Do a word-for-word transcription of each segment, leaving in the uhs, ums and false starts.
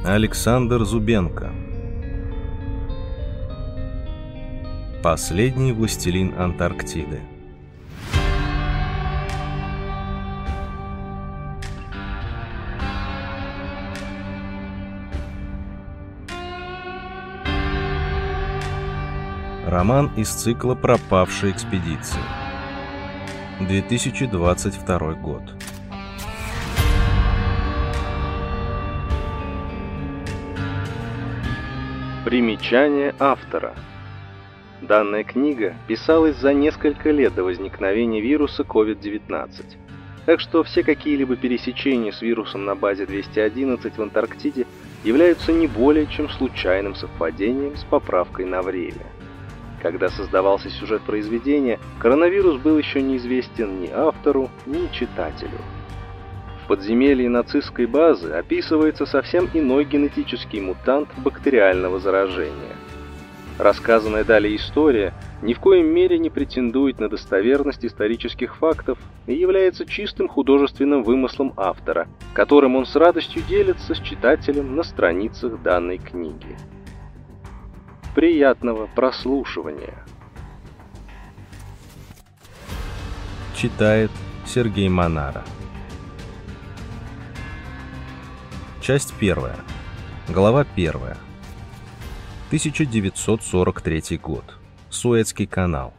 Александр Зубенко. Последний властелин Антарктиды. Роман из цикла «Пропавшие экспедиции». две тысячи двадцать второй год. Примечание автора. Данная книга писалась за несколько лет до возникновения вируса ковид девятнадцать, так что все какие-либо пересечения с вирусом на базе двести одиннадцать в Антарктиде являются не более чем случайным совпадением с поправкой на время. Когда создавался сюжет произведения, коронавирус был еще неизвестен ни автору, ни читателю. В подземелье нацистской базы описывается совсем иной генетический мутант бактериального заражения. Рассказанная далее история ни в коем мере не претендует на достоверность исторических фактов и является чистым художественным вымыслом автора, которым он с радостью делится с читателем на страницах данной книги. Приятного прослушивания. Читает Сергей Монара. Часть первая. Глава первая. тысяча девятьсот сорок третий год. Суэцкий канал.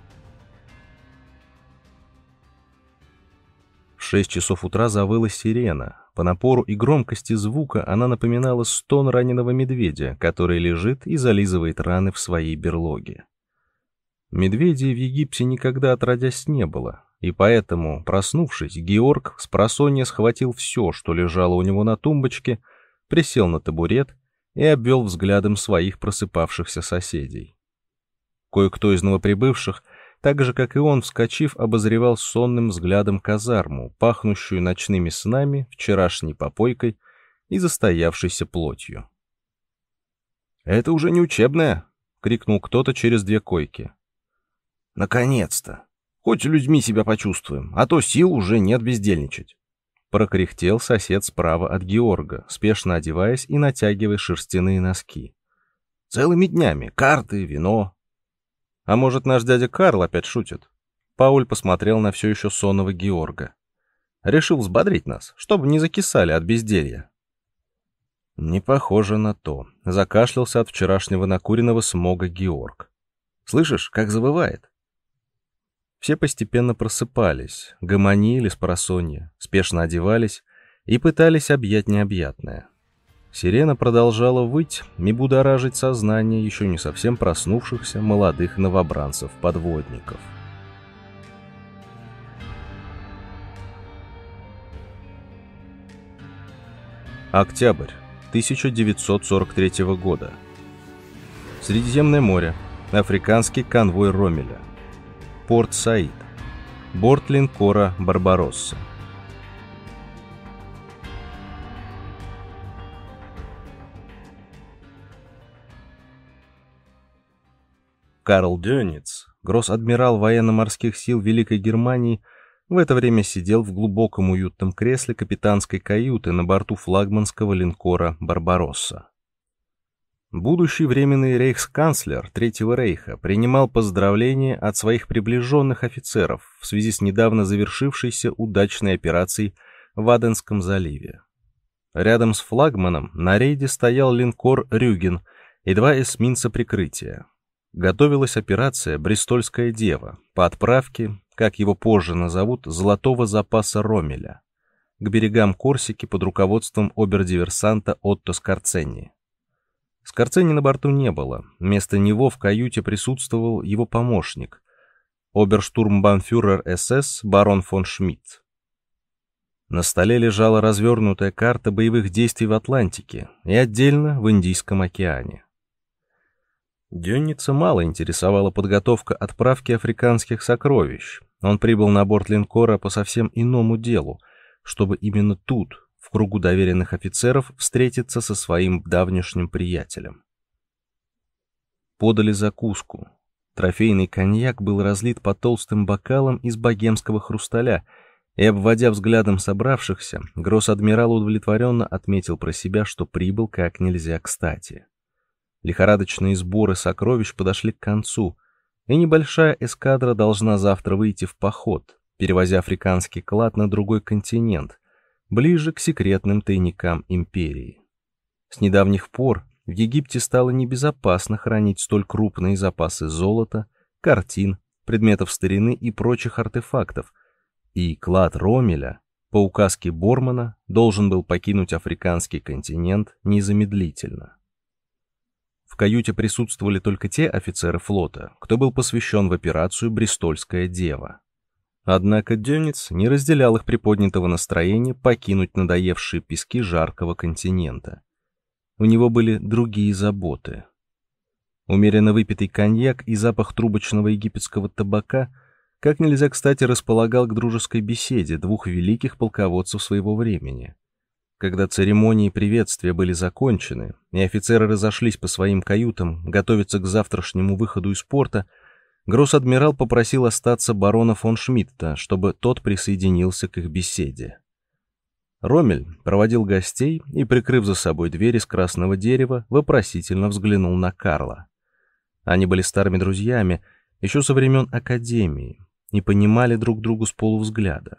В шесть часов утра завыла сирена. По напору и громкости звука она напоминала стон раненого медведя, который лежит и зализывает раны в своей берлоге. Медведей в Египте никогда отродясь не было, и поэтому, проснувшись, Георг спросонья схватил все, что лежало у него на тумбочке, присел на табурет и обвел взглядом своих просыпавшихся соседей. Кое-кто из новоприбывших, так же, как и он, вскочив, обозревал сонным взглядом казарму, пахнущую ночными снами, вчерашней попойкой и застоявшейся плотью. «Это уже не учебная!» — крикнул кто-то через две койки. «Наконец-то! Хоть людьми себя почувствуем, а то сил уже нет бездельничать!» Прокряхтел сосед справа от Георга, спешно одеваясь и натягивая шерстяные носки. «Целыми днями карты, вино...» «А может, наш дядя Карл опять шутит?» Пауль посмотрел на все еще сонного Георга. «Решил взбодрить нас, чтобы не закисали от безделья». «Не похоже на то», — закашлялся от вчерашнего накуренного смога Георг. «Слышишь, как завывает?» Все постепенно просыпались, гомонили спросонья, спешно одевались и пытались объять необъятное. Сирена продолжала выть и будоражить сознание еще не совсем проснувшихся молодых новобранцев-подводников. Октябрь тысяча девятьсот сорок третьего года. Средиземное море. Африканский конвой Роммеля. Порт Саид. Борт линкора «Барбаросса». Карл Дёниц, гросс-адмирал военно-морских сил Великой Германии, в это время сидел в глубоком уютном кресле капитанской каюты на борту флагманского линкора «Барбаросса». Будущий временный рейхсканцлер Третьего рейха принимал поздравления от своих приближенных офицеров в связи с недавно завершившейся удачной операцией в Аденском заливе. Рядом с флагманом на рейде стоял линкор «Рюген» и два эсминца прикрытия. Готовилась операция «Бристольская дева» по отправке, как его позже назовут, золотого запаса Роммеля, к берегам Корсики под руководством обер-диверсанта Отто Скорцени. Скорцени на борту не было, вместо него в каюте присутствовал его помощник, оберштурмбанфюрер СС барон фон Шмидт. На столе лежала развернутая карта боевых действий в Атлантике и отдельно в Индийском океане. Дёница мало интересовала подготовка отправки африканских сокровищ. Он прибыл на борт линкора по совсем иному делу, чтобы именно тут, в кругу доверенных офицеров, встретиться со своим давнишним приятелем. Подали закуску. Трофейный коньяк был разлит по толстым бокалам из богемского хрусталя И, обводя взглядом собравшихся, гросс-адмирал удовлетворенно отметил про себя, что прибыл как нельзя кстати. Лихорадочные сборы сокровищ подошли к концу, и небольшая эскадра должна завтра выйти в поход, перевозя африканский клад на другой континент, ближе к секретным тайникам империи. С недавних пор в Египте стало небезопасно хранить столь крупные запасы золота, картин, предметов старины и прочих артефактов, и клад Роммеля, по указке Бормана, должен был покинуть африканский континент незамедлительно. В каюте присутствовали только те офицеры флота, кто был посвящен в операцию «Бристольская дева». Однако Дёнец не разделял их приподнятого настроения покинуть надоевшие пески жаркого континента. У него были другие заботы. Умеренно выпитый коньяк и запах трубочного египетского табака как нельзя кстати располагал к дружеской беседе двух великих полководцев своего времени. Когда церемонии приветствия были закончены, и офицеры разошлись по своим каютам готовиться к завтрашнему выходу из порта, гросс-адмирал попросил остаться барона фон Шмидта, чтобы тот присоединился к их беседе. Роммель проводил гостей и, прикрыв за собой дверь из красного дерева, вопросительно взглянул на Карла. Они были старыми друзьями еще со времен академии и понимали друг другу с полувзгляда.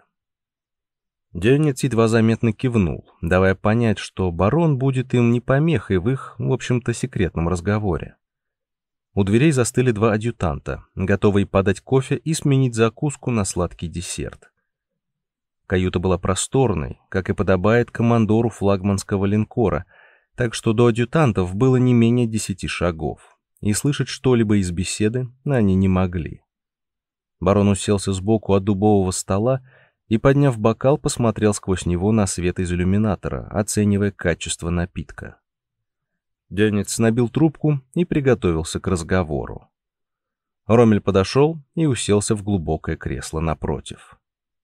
Дёнец едва заметно кивнул, давая понять, что барон будет им не помехой в их, в общем-то, секретном разговоре. У дверей застыли два адъютанта, готовые подать кофе и сменить закуску на сладкий десерт. Каюта была просторной, как и подобает командору флагманского линкора, так что до адъютантов было не менее десяти шагов, и слышать что-либо из беседы они не могли. Барон уселся сбоку от дубового стола и, подняв бокал, посмотрел сквозь него на свет из иллюминатора, оценивая качество напитка. Дёнец набил трубку и приготовился к разговору. Роммель подошел и уселся в глубокое кресло напротив.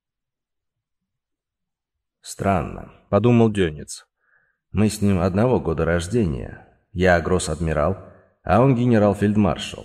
«Странно», — подумал Дёнец. «Мы с ним одного года рождения. Я гросс-адмирал, а он генерал-фельдмаршал.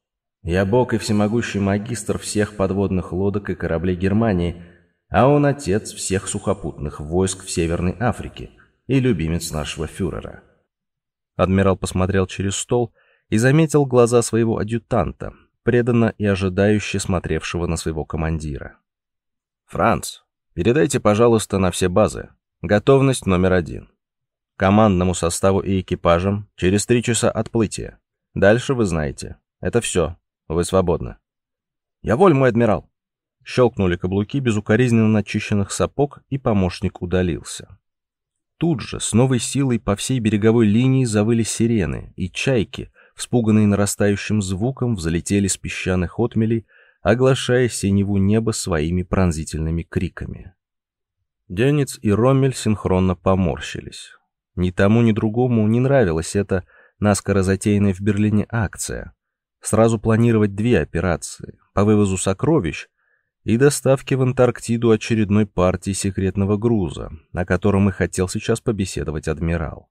Я бог и всемогущий магистр всех подводных лодок и кораблей Германии, а он отец всех сухопутных войск в Северной Африке и любимец нашего фюрера». Адмирал посмотрел через стол и заметил глаза своего адъютанта, преданно и ожидающе смотревшего на своего командира. «Франц, передайте, пожалуйста, на все базы. Готовность номер один. Командному составу и экипажам через три часа отплытия. Дальше вы знаете. Это все. Вы свободны». «Я воль, мой адмирал». Щелкнули каблуки безукоризненно начищенных сапог, и помощник удалился. Тут же с новой силой по всей береговой линии завыли сирены, и чайки, вспуганные нарастающим звуком, взлетели с песчаных отмелей, оглашая синеву небо своими пронзительными криками. Дёнец и Роммель синхронно поморщились. Ни тому, ни другому не нравилась эта наскоро затеянная в Берлине акция. Сразу планировать две операции по вывозу сокровищ и доставке в Антарктиду очередной партии секретного груза, о котором и хотел сейчас побеседовать адмирал.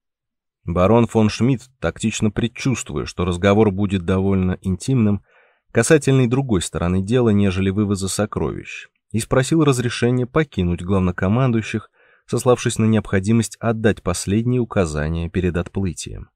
Барон фон Шмидт, тактично предчувствуя, что разговор будет довольно интимным, касательной другой стороны дела, нежели вывоза сокровищ, и спросил разрешения покинуть главнокомандующих, сославшись на необходимость отдать последние указания перед отплытием.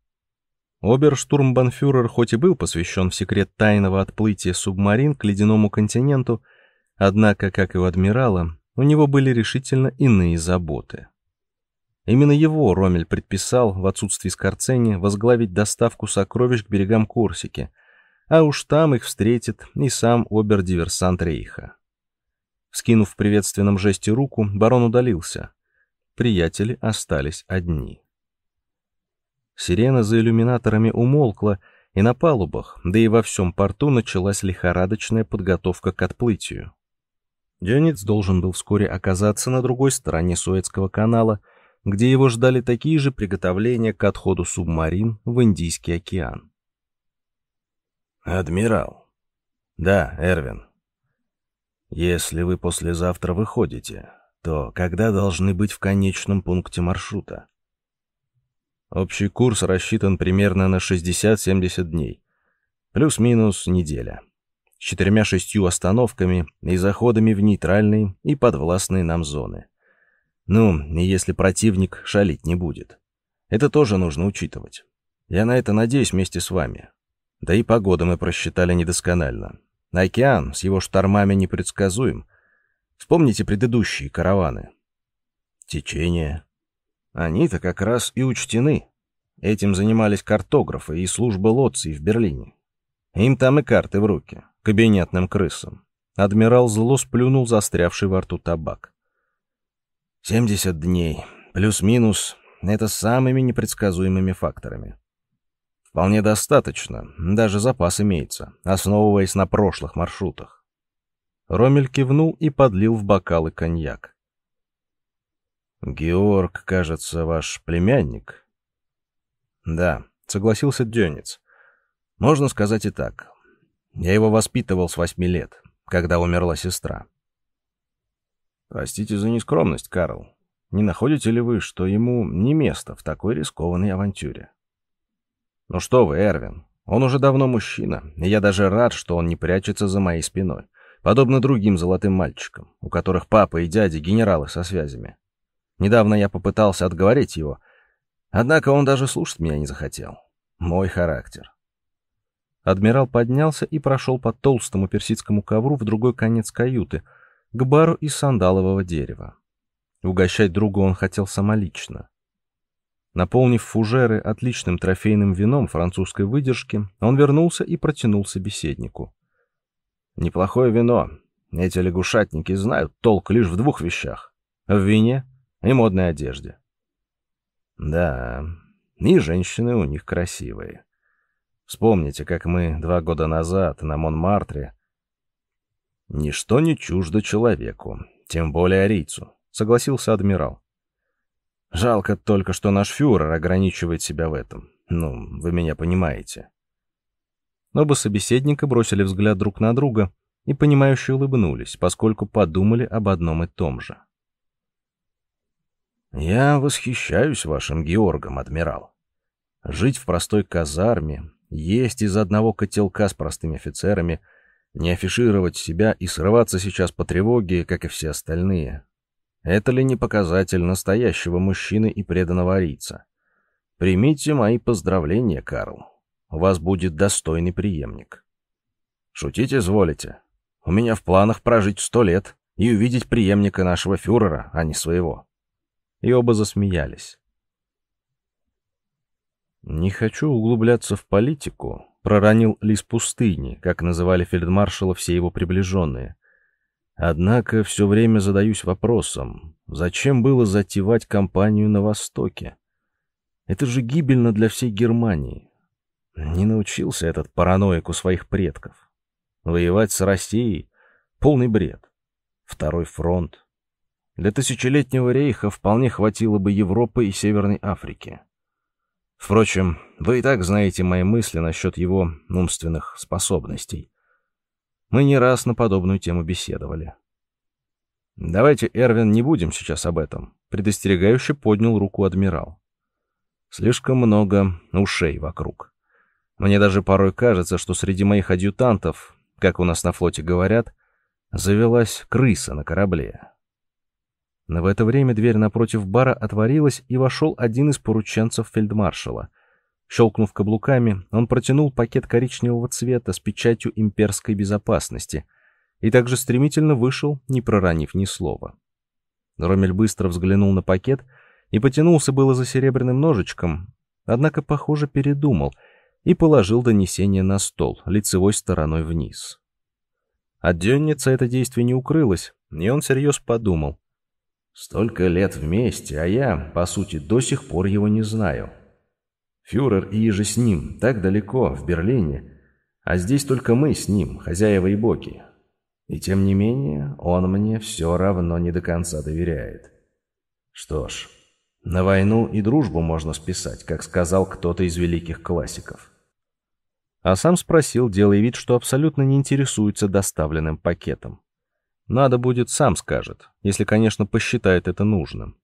Оберштурмбанфюрер хоть и был посвящен в секрет тайного отплытия субмарин к ледяному континенту, однако, как и у адмирала, у него были решительно иные заботы. Именно его Роммель предписал в отсутствии Скорцени возглавить доставку сокровищ к берегам Корсики, а уж там их встретит и сам обер-диверсант Рейха. Вскинув в приветственном жесте руку, барон удалился. Приятели остались одни. Сирена за иллюминаторами умолкла, и на палубах, да и во всем порту началась лихорадочная подготовка к отплытию. Дёнец должен был вскоре оказаться на другой стороне Суэцкого канала, где его ждали такие же приготовления к отходу субмарин в Индийский океан. «Адмирал». «Да, Эрвин. Если вы послезавтра выходите, то когда должны быть в конечном пункте маршрута?» Общий курс рассчитан примерно на шестьдесят-семьдесят дней. Плюс-минус неделя. четырьмя-шестью остановками и заходами в нейтральные и подвластные нам зоны. Ну, и если противник шалить не будет. Это тоже нужно учитывать. Я на это надеюсь вместе с вами. Да и погоду мы просчитали недосконально. Океан с его штормами непредсказуем. Вспомните предыдущие караваны. Течение. Они-то как раз и учтены. Этим занимались картографы и служба лоций в Берлине. Им там и карты в руки, кабинетным крысам. Адмирал зло сплюнул застрявший во рту табак. семьдесят дней, плюс-минус, это с самыми непредсказуемыми факторами. Вполне достаточно, даже запас имеется, основываясь на прошлых маршрутах. Роммель кивнул и подлил в бокалы коньяк. «Георг, кажется, ваш племянник?» «Да», — согласился Дёнец. «Можно сказать и так. Я его воспитывал с восьми лет, когда умерла сестра». «Простите за нескромность, Карл. Не находите ли вы, что ему не место в такой рискованной авантюре?» «Ну что вы, Эрвин, он уже давно мужчина, и я даже рад, что он не прячется за моей спиной, подобно другим золотым мальчикам, у которых папа и дядя генералы со связями. Недавно я попытался отговорить его, однако он даже слушать меня не захотел. Мой характер». Адмирал поднялся и прошел по толстому персидскому ковру в другой конец каюты, к бару из сандалового дерева. Угощать друга он хотел самолично. Наполнив фужеры отличным трофейным вином французской выдержки, он вернулся и протянул собеседнику. «Неплохое вино. Эти лягушатники знают толк лишь в двух вещах — в вине и модной одежде». «Да, и женщины у них красивые. Вспомните, как мы два года назад на Монмартре...» «Ничто не чуждо человеку, тем более арийцу», — согласился адмирал. «Жалко только, что наш фюрер ограничивает себя в этом. Ну, вы меня понимаете». Оба собеседника бросили взгляд друг на друга и, понимающе улыбнулись, поскольку подумали об одном и том же. «Я восхищаюсь вашим Георгом, адмирал. Жить в простой казарме, есть из одного котелка с простыми офицерами, не афишировать себя и срываться сейчас по тревоге, как и все остальные. Это ли не показатель настоящего мужчины и преданного арийца? Примите мои поздравления, Карл. У вас будет достойный преемник. Шутить изволите? У меня в планах прожить сто лет и увидеть преемника нашего фюрера, а не своего». И оба засмеялись. «Не хочу углубляться в политику», — проронил лис пустыни, как называли фельдмаршала все его приближенные. «Однако все время задаюсь вопросом, зачем было затевать кампанию на Востоке? Это же гибельно для всей Германии. Не научился этот параноик у своих предков. Воевать с Россией — полный бред. Второй фронт. Для тысячелетнего рейха вполне хватило бы Европы и Северной Африки. Впрочем, вы и так знаете мои мысли насчет его умственных способностей. Мы не раз на подобную тему беседовали. Давайте, Эрвин, не будем сейчас об этом», — предостерегающе поднял руку адмирал. «Слишком много ушей вокруг. Мне даже порой кажется, что среди моих адъютантов, как у нас на флоте говорят, завелась крыса на корабле». Но в это время дверь напротив бара отворилась, и вошел один из порученцев фельдмаршала. Щелкнув каблуками, он протянул пакет коричневого цвета с печатью имперской безопасности и также стремительно вышел, не проронив ни слова. Роммель быстро взглянул на пакет и потянулся было за серебряным ножичком, однако, похоже, передумал и положил донесение на стол, лицевой стороной вниз. От Дённица это действие не укрылось, и он всерьез подумал: «Столько лет вместе, а я, по сути, до сих пор его не знаю. Фюрер и иже с ним, так далеко, в Берлине, а здесь только мы с ним, хозяева и боги. И тем не менее, он мне все равно не до конца доверяет. Что ж, на войну и дружбу можно списать, как сказал кто-то из великих классиков». А сам спросил, делая вид, что абсолютно не интересуется доставленным пакетом. Надо будет, сам скажет, если, конечно, посчитает это нужным.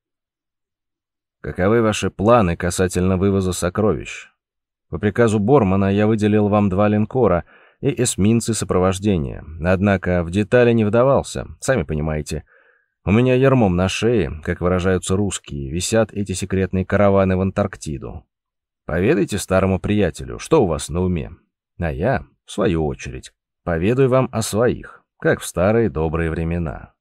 «Каковы ваши планы касательно вывоза сокровищ? По приказу Бормана я выделил вам два линкора и эсминцы сопровождения. Однако в детали не вдавался, сами понимаете. У меня ярмом на шее, как выражаются русские, висят эти секретные караваны в Антарктиду. Поведайте старому приятелю, что у вас на уме. А я, в свою очередь, поведаю вам о своих, как в старые добрые времена».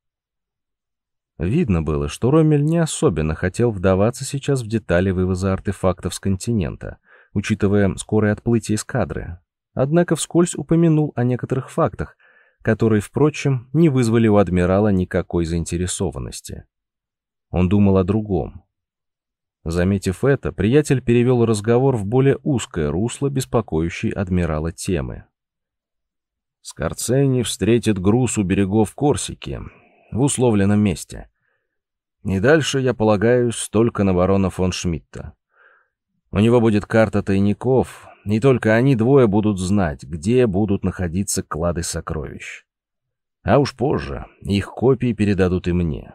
Видно было, что Роммель не особенно хотел вдаваться сейчас в детали вывоза артефактов с континента, учитывая скорое отплытие эскадры. Однако вскользь упомянул о некоторых фактах, которые, впрочем, не вызвали у адмирала никакой заинтересованности. Он думал о другом. Заметив это, приятель перевел разговор в более узкое русло беспокоящей адмирала темы. «Скорцени встретит груз у берегов Корсики в условленном месте. И дальше я полагаюсь только на барона фон Шмидта. У него будет карта тайников, и только они двое будут знать, где будут находиться клады сокровищ. А уж позже их копии передадут и мне.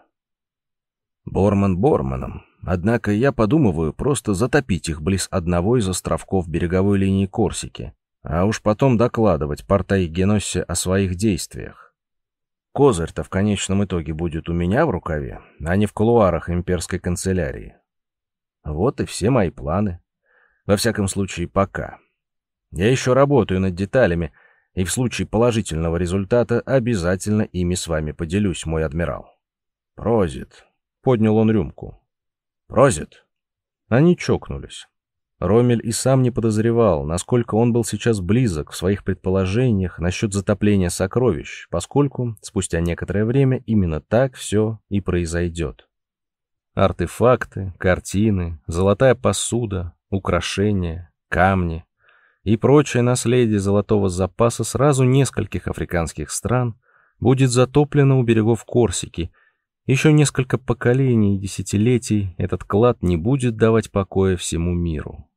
Борман борманом, однако я подумываю просто затопить их близ одного из островков береговой линии Корсики, а уж потом докладывать Порта-Эгеноссе о своих действиях. Козырь-то в конечном итоге будет у меня в рукаве, а не в кулуарах имперской канцелярии. Вот и все мои планы. Во всяком случае, пока. Я еще работаю над деталями, и в случае положительного результата обязательно ими с вами поделюсь, мой адмирал. Прозит. Поднял он рюмку. Прозит. Они чокнулись. Роммель и сам не подозревал, насколько он был сейчас близок в своих предположениях насчет затопления сокровищ, поскольку спустя некоторое время именно так все и произойдет. Артефакты, картины, золотая посуда, украшения, камни и прочее наследие золотого запаса сразу нескольких африканских стран будет затоплено у берегов Корсики. Еще несколько поколений и десятилетий этот клад не будет давать покоя всему миру.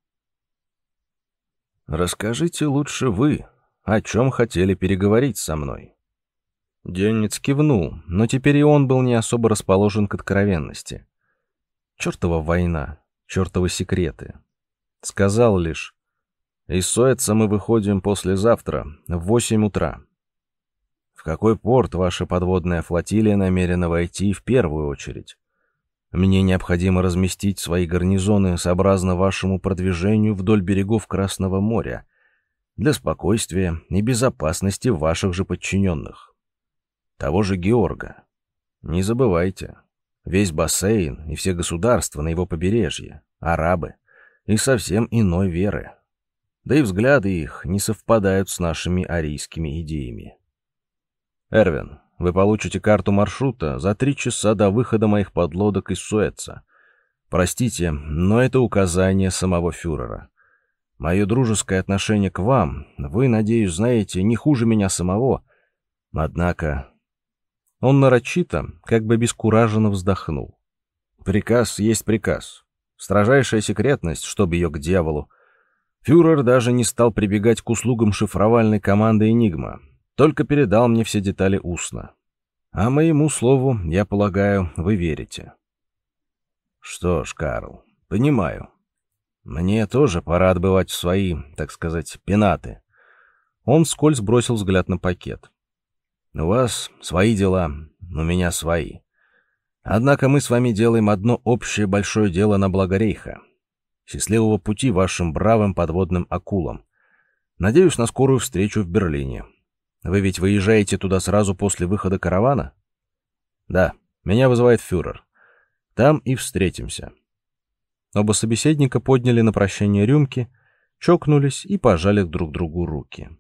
«Расскажите лучше вы, о чем хотели переговорить со мной?» Денец кивнул, но теперь и он был не особо расположен к откровенности. Чертова война, чертовы секреты. Сказал лишь: «Из Суэца мы выходим послезавтра в восемь утра. В какой порт ваша подводная флотилия намерена войти в первую очередь? Мне необходимо разместить свои гарнизоны сообразно вашему продвижению вдоль берегов Красного моря для спокойствия и безопасности ваших же подчиненных. Того же Георга. Не забывайте, весь бассейн и все государства на его побережье — арабы и совсем иной веры. Да и взгляды их не совпадают с нашими арийскими идеями. Эрвин, вы получите карту маршрута за три часа до выхода моих подлодок из Суэца. Простите, но это указание самого фюрера. Мое дружеское отношение к вам вы, надеюсь, знаете не хуже меня самого. Однако...» Он нарочито, как бы обескураженно вздохнул. «Приказ есть приказ. Строжайшая секретность, чтоб ее к дьяволу. Фюрер даже не стал прибегать к услугам шифровальной команды «Энигма», только передал мне все детали устно. А моему слову, я полагаю, вы верите». «Что ж, Карл, понимаю. Мне тоже пора отбывать в свои, так сказать, пенаты». Он вскользь бросил взгляд на пакет. «У вас свои дела, у меня свои. Однако мы с вами делаем одно общее большое дело на благо Рейха. Счастливого пути вашим бравым подводным акулам. Надеюсь на скорую встречу в Берлине. Вы ведь выезжаете туда сразу после выхода каравана?» «Да, меня вызывает фюрер. Там и встретимся». Оба собеседника подняли на прощание рюмки, чокнулись и пожали друг другу руки.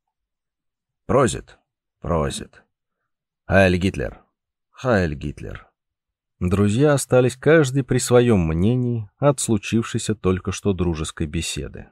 «Прозит, прозит. Хайль Гитлер, Хайль Гитлер». Друзья остались каждый при своем мнении от случившейся только что дружеской беседы.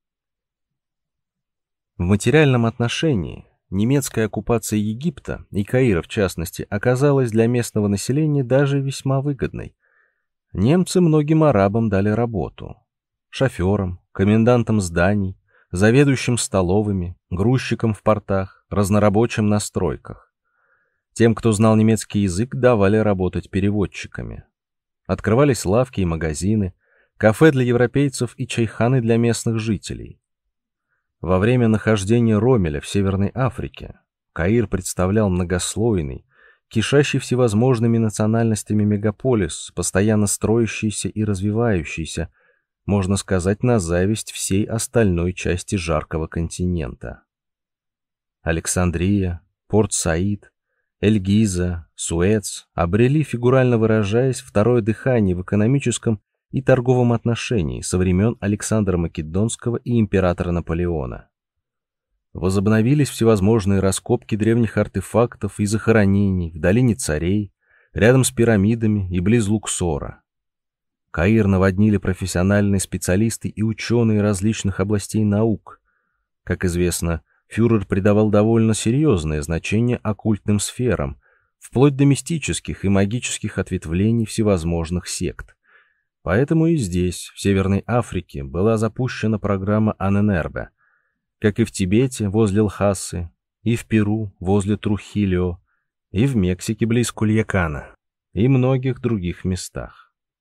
В материальном отношении немецкая оккупация Египта, и Каира в частности, оказалась для местного населения даже весьма выгодной. Немцы многим арабам дали работу. Шоферам, комендантам зданий, заведующим столовыми, грузчикам в портах, разнорабочим на стройках. Тем, кто знал немецкий язык, давали работать переводчиками. Открывались лавки и магазины, кафе для европейцев и чайханы для местных жителей. Во время нахождения Роммеля в Северной Африке Каир представлял многослойный, кишащий всевозможными национальностями мегаполис, постоянно строящийся и развивающийся, можно сказать, на зависть всей остальной части жаркого континента. Александрия, Порт-Саид, Эль-Гиза, Суэц обрели, фигурально выражаясь, второе дыхание в экономическом и торговом отношении со времен Александра Македонского и императора Наполеона. Возобновились всевозможные раскопки древних артефактов и захоронений в долине царей, рядом с пирамидами и близ Луксора. Каир наводнили профессиональные специалисты и ученые различных областей наук. Как известно, фюрер придавал довольно серьезное значение оккультным сферам, вплоть до мистических и магических ответвлений всевозможных сект. Поэтому и здесь, в Северной Африке, была запущена программа Аненербе, как и в Тибете возле Лхасы, и в Перу возле Трухильо, и в Мексике близ Кульякана, и многих других местах.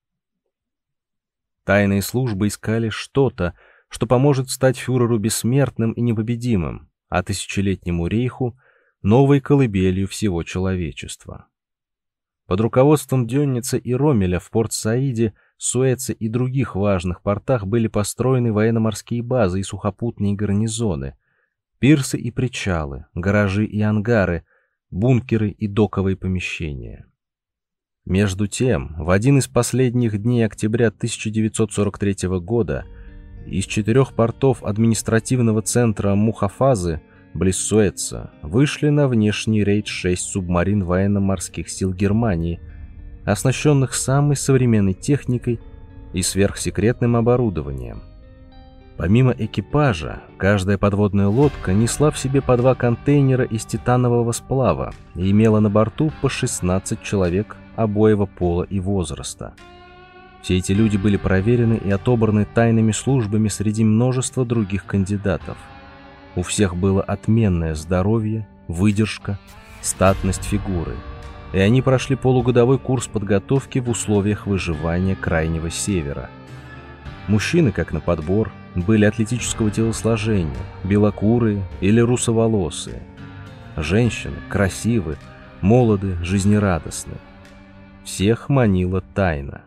Тайные службы искали что-то, что поможет стать фюреру бессмертным и непобедимым, а тысячелетнему рейху — новой колыбелью всего человечества. Под руководством Дённица и Роммеля в Порт-Саиде, Суэце и других важных портах были построены военно-морские базы и сухопутные гарнизоны, пирсы и причалы, гаражи и ангары, бункеры и доковые помещения. Между тем, в один из последних дней октября тысяча девятьсот сорок третьего года из четырех портов административного центра Мухафазы, близ Суэца, вышли на внешний рейд шесть субмарин военно-морских сил Германии, оснащенных самой современной техникой и сверхсекретным оборудованием. Помимо экипажа, каждая подводная лодка несла в себе по два контейнера из титанового сплава и имела на борту по шестнадцать человек обоего пола и возраста. Все эти люди были проверены и отобраны тайными службами среди множества других кандидатов. У всех было отменное здоровье, выдержка, статность фигуры, и они прошли полугодовой курс подготовки в условиях выживания Крайнего Севера. Мужчины, как на подбор, были атлетического телосложения, белокурые или русоволосые. Женщины красивы, молоды, жизнерадостны. Всех манила тайна.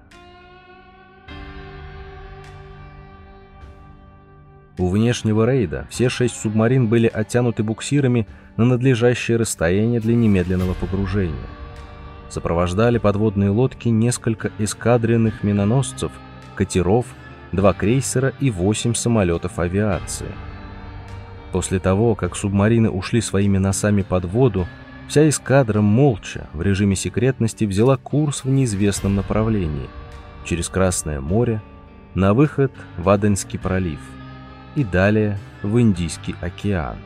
У внешнего рейда все шесть субмарин были оттянуты буксирами на надлежащее расстояние для немедленного погружения. Сопровождали подводные лодки несколько эскадренных миноносцев, катеров, два крейсера и восемь самолетов авиации. После того, как субмарины ушли своими носами под воду, вся эскадра молча, в режиме секретности, взяла курс в неизвестном направлении, через Красное море, на выход в Аденский пролив и далее в Индийский океан.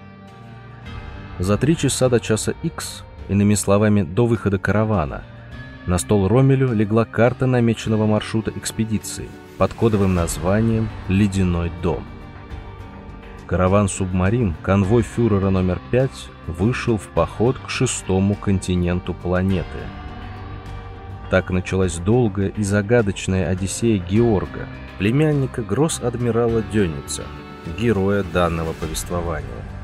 За три часа до часа Икс, иными словами, до выхода каравана, на стол Роммелю легла карта намеченного маршрута экспедиции под кодовым названием «Ледяной дом». Караван субмарин, конвой фюрера номер пять, вышел в поход к шестому континенту планеты. Так началась долгая и загадочная одиссея Георга, племянника гросс-адмирала Дённица, героя данного повествования.